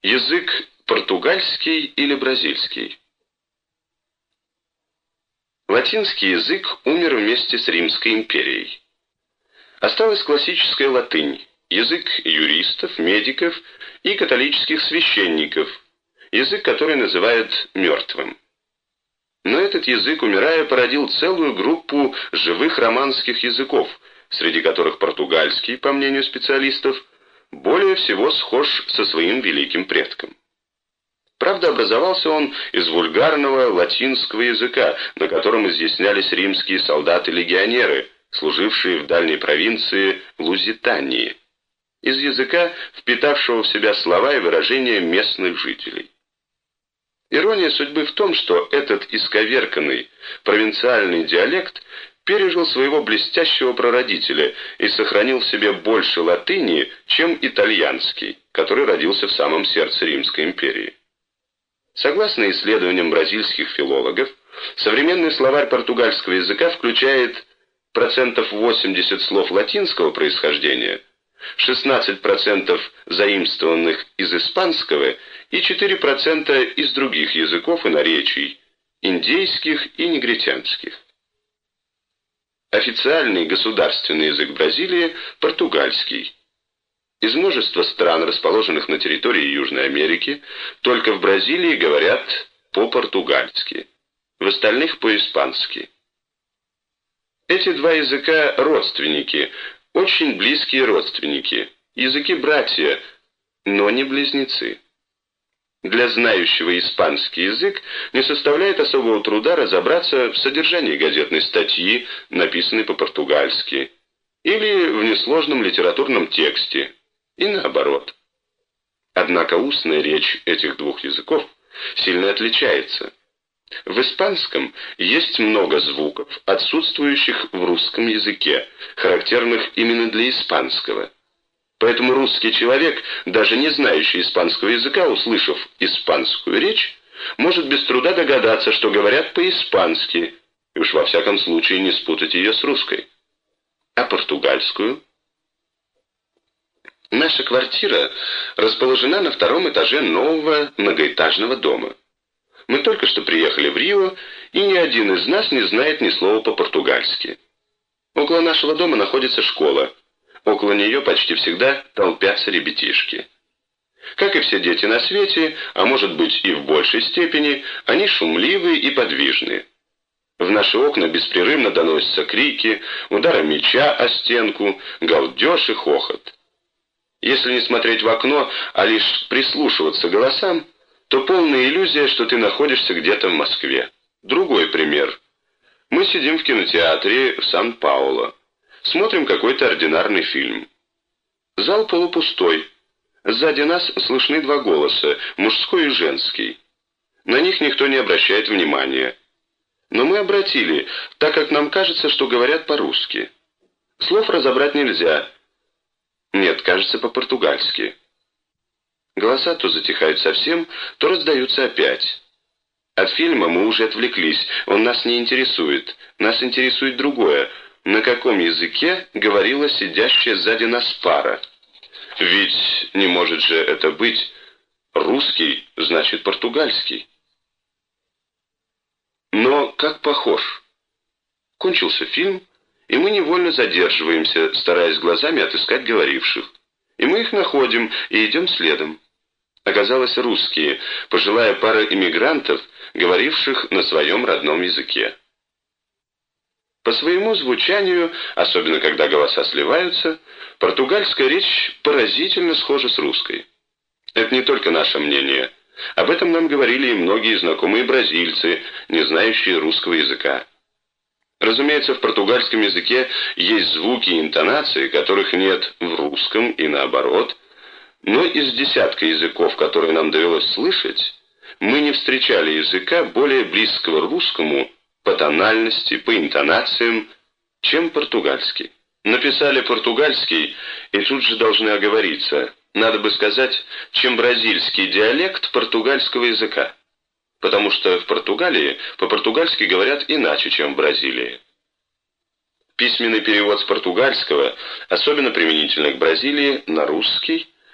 Язык португальский или бразильский? Латинский язык умер вместе с Римской империей. Осталась классическая латынь, язык юристов, медиков и католических священников, язык, который называют мертвым. Но этот язык, умирая, породил целую группу живых романских языков, среди которых португальский, по мнению специалистов, более всего схож со своим великим предком. Правда, образовался он из вульгарного латинского языка, на котором изъяснялись римские солдаты-легионеры, служившие в дальней провинции Лузитании, из языка, впитавшего в себя слова и выражения местных жителей. Ирония судьбы в том, что этот исковерканный провинциальный диалект пережил своего блестящего прародителя и сохранил в себе больше латыни, чем итальянский, который родился в самом сердце Римской империи. Согласно исследованиям бразильских филологов, современный словарь португальского языка включает 80% слов латинского происхождения, 16% заимствованных из испанского и 4% из других языков и наречий, индейских и негритянских. Официальный государственный язык Бразилии – португальский. Из множества стран, расположенных на территории Южной Америки, только в Бразилии говорят по-португальски, в остальных – по-испански. Эти два языка – родственники, очень близкие родственники, языки-братья, но не близнецы. Для знающего испанский язык не составляет особого труда разобраться в содержании газетной статьи, написанной по-португальски, или в несложном литературном тексте, и наоборот. Однако устная речь этих двух языков сильно отличается. В испанском есть много звуков, отсутствующих в русском языке, характерных именно для испанского. Поэтому русский человек, даже не знающий испанского языка, услышав испанскую речь, может без труда догадаться, что говорят по-испански, и уж во всяком случае не спутать ее с русской. А португальскую? Наша квартира расположена на втором этаже нового многоэтажного дома. Мы только что приехали в Рио, и ни один из нас не знает ни слова по-португальски. Около нашего дома находится школа. Около нее почти всегда толпятся ребятишки. Как и все дети на свете, а может быть и в большей степени, они шумливы и подвижны. В наши окна беспрерывно доносятся крики, удары мяча о стенку, галдеж и хохот. Если не смотреть в окно, а лишь прислушиваться к голосам, то полная иллюзия, что ты находишься где-то в Москве. Другой пример. Мы сидим в кинотеатре в Сан-Пауло. Смотрим какой-то ординарный фильм. Зал полупустой. Сзади нас слышны два голоса, мужской и женский. На них никто не обращает внимания. Но мы обратили, так как нам кажется, что говорят по-русски. Слов разобрать нельзя. Нет, кажется, по-португальски. Голоса то затихают совсем, то раздаются опять. От фильма мы уже отвлеклись, он нас не интересует. Нас интересует другое. На каком языке говорила сидящая сзади нас пара? Ведь не может же это быть русский, значит португальский. Но как похож? Кончился фильм, и мы невольно задерживаемся, стараясь глазами отыскать говоривших. И мы их находим, и идем следом. Оказалось, русские, пожилая пара иммигрантов, говоривших на своем родном языке. По своему звучанию, особенно когда голоса сливаются, португальская речь поразительно схожа с русской. Это не только наше мнение. Об этом нам говорили и многие знакомые бразильцы, не знающие русского языка. Разумеется, в португальском языке есть звуки и интонации, которых нет в русском и наоборот, но из десятка языков, которые нам довелось слышать, мы не встречали языка более близкого русскому по тональности, по интонациям, чем португальский. Написали португальский и тут же должны оговориться, надо бы сказать, чем бразильский диалект португальского языка, потому что в Португалии по-португальски говорят иначе, чем в Бразилии. Письменный перевод с португальского, особенно применительно к Бразилии, на русский,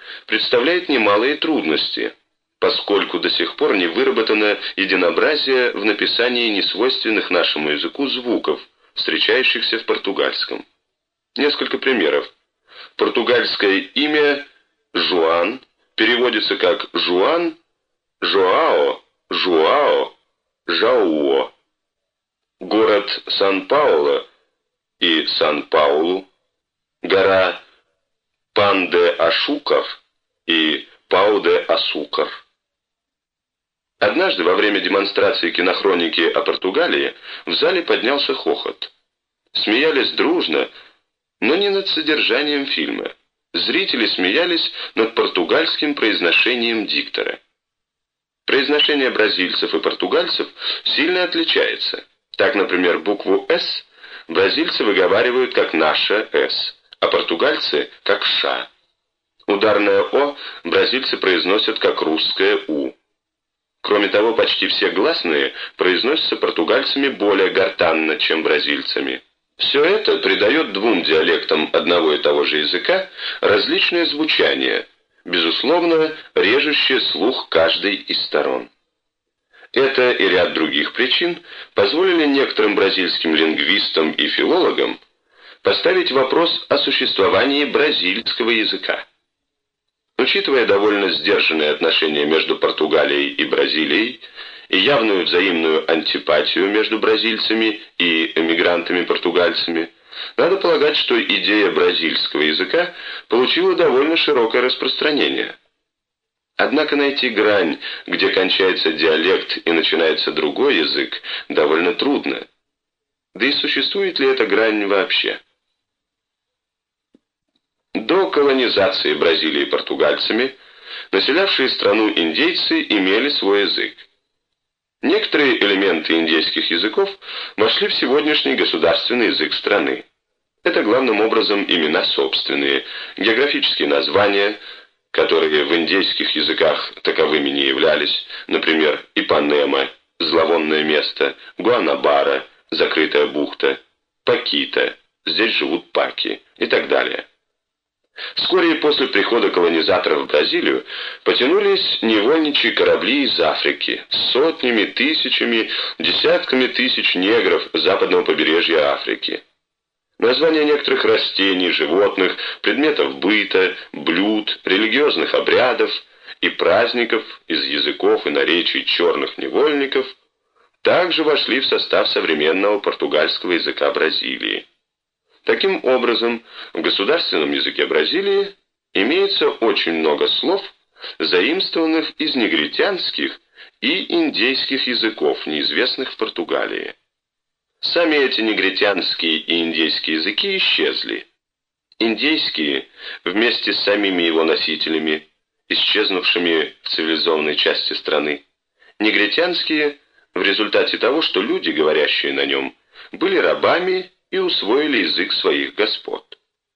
представляет немалые трудности, поскольку до сих пор не выработано единообразие в написании несвойственных нашему языку звуков, встречающихся в португальском. Несколько примеров. Португальское имя Жуан переводится как Жуан, Жоао, Жуао, Жауо. Город Сан-Пауло и Сан-Паулу, гора Пан-де-Ашукар и Пау-де-Асукар. Однажды во время демонстрации кинохроники о Португалии в зале поднялся хохот. Смеялись дружно, но не над содержанием фильма. Зрители смеялись над португальским произношением диктора. Произношение бразильцев и португальцев сильно отличается. Так, например, букву «С» бразильцы выговаривают как наша «С», а португальцы как «Ш». Ударное «О» бразильцы произносят как русское «У». Кроме того, почти все гласные произносятся португальцами более гортанно, чем бразильцами. Все это придает двум диалектам одного и того же языка различное звучание, безусловно, режущее слух каждой из сторон. Это и ряд других причин позволили некоторым бразильским лингвистам и филологам поставить вопрос о существовании бразильского языка. Учитывая довольно сдержанные отношения между Португалией и Бразилией и явную взаимную антипатию между бразильцами и эмигрантами-португальцами, надо полагать, что идея бразильского языка получила довольно широкое распространение. Однако найти грань, где кончается диалект и начинается другой язык, довольно трудно. Да и существует ли эта грань вообще? До колонизации Бразилии португальцами, населявшие страну индейцы имели свой язык. Некоторые элементы индейских языков вошли в сегодняшний государственный язык страны. Это главным образом имена собственные, географические названия, которые в индейских языках таковыми не являлись, например, Ипанема, зловонное место, Гуанабара, закрытая бухта, Пакита, здесь живут паки и так далее. Вскоре после прихода колонизаторов в Бразилию потянулись невольничьи корабли из Африки с сотнями, тысячами, десятками тысяч негров западного побережья Африки. Названия некоторых растений, животных, предметов быта, блюд, религиозных обрядов и праздников из языков и наречий черных невольников также вошли в состав современного португальского языка Бразилии. Таким образом, в государственном языке Бразилии имеется очень много слов, заимствованных из негритянских и индейских языков, неизвестных в Португалии. Сами эти негритянские и индейские языки исчезли. Индейские, вместе с самими его носителями, исчезнувшими в цивилизованной части страны. Негритянские, в результате того, что люди, говорящие на нем, были рабами и усвоили язык своих господ.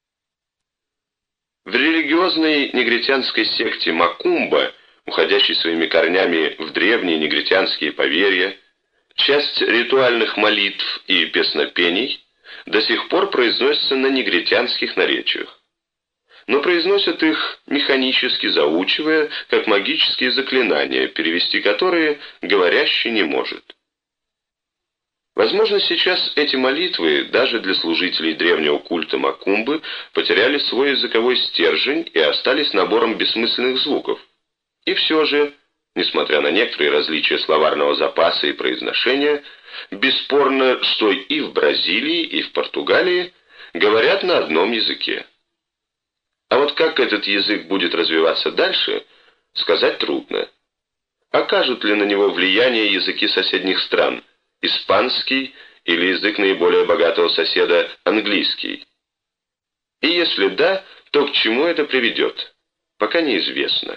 В религиозной негритянской секте Макумба, уходящей своими корнями в древние негритянские поверья, часть ритуальных молитв и песнопений до сих пор произносится на негритянских наречиях, но произносят их механически заучивая, как магические заклинания, перевести которые говорящий не может. Возможно, сейчас эти молитвы, даже для служителей древнего культа Макумбы, потеряли свой языковой стержень и остались набором бессмысленных звуков. И все же, несмотря на некоторые различия словарного запаса и произношения, бесспорно, что и в Бразилии, и в Португалии говорят на одном языке. А вот как этот язык будет развиваться дальше, сказать трудно. Окажут ли на него влияние языки соседних стран, испанский или язык наиболее богатого соседа английский? И если да, то к чему это приведет, пока неизвестно.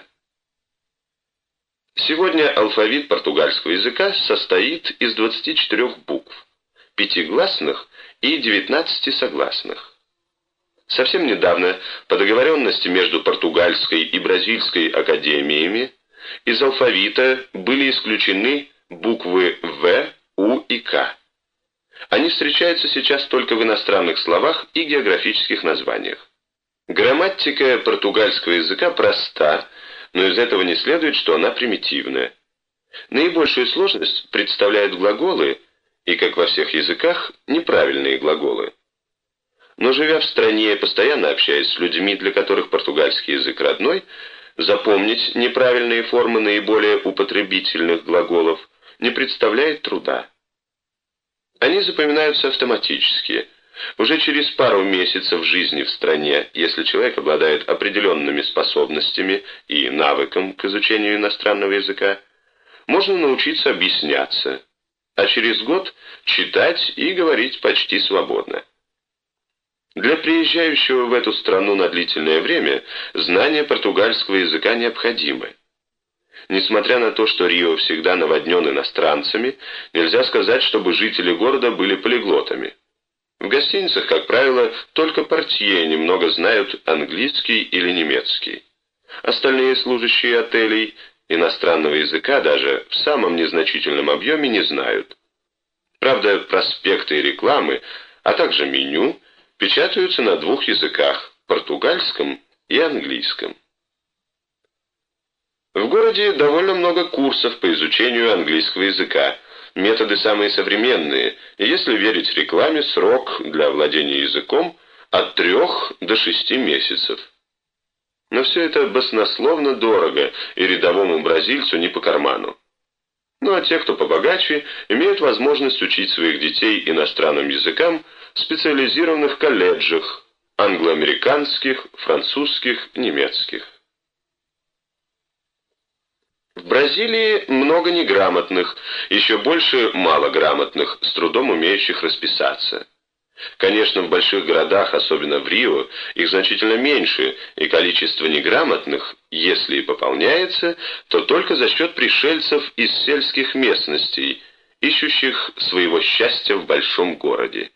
Сегодня алфавит португальского языка состоит из 24 букв, 5 гласных и 19 согласных. Совсем недавно, по договоренности между португальской и бразильской академиями, из алфавита были исключены буквы В, У и К. Они встречаются сейчас только в иностранных словах и географических названиях. Грамматика португальского языка проста, но из этого не следует, что она примитивная. Наибольшую сложность представляют глаголы и, как во всех языках, неправильные глаголы. Но живя в стране и постоянно общаясь с людьми, для которых португальский язык родной, запомнить неправильные формы наиболее употребительных глаголов не представляет труда. Они запоминаются автоматически. Уже через пару месяцев жизни в стране, если человек обладает определенными способностями и навыком к изучению иностранного языка, можно научиться объясняться, а через год читать и говорить почти свободно. Для приезжающего в эту страну на длительное время знание португальского языка необходимо. Несмотря на то, что Рио всегда наводнен иностранцами, нельзя сказать, чтобы жители города были полиглотами. В гостиницах, как правило, только портье немного знают английский или немецкий. Остальные служащие отелей иностранного языка даже в самом незначительном объеме не знают. Правда, проспекты и рекламы, а также меню печатаются на двух языках – португальском и английском. В городе довольно много курсов по изучению английского языка. Методы самые современные, и если верить рекламе, срок для владения языком от 3 до 6 месяцев. Но все это баснословно дорого, и рядовому бразильцу не по карману. Ну а те, кто побогаче, имеют возможность учить своих детей иностранным языкам в специализированных колледжах, англоамериканских, французских, немецких. В Бразилии много неграмотных, еще больше малограмотных, с трудом умеющих расписаться. Конечно, в больших городах, особенно в Рио, их значительно меньше, и количество неграмотных, если и пополняется, то только за счет пришельцев из сельских местностей, ищущих своего счастья в большом городе.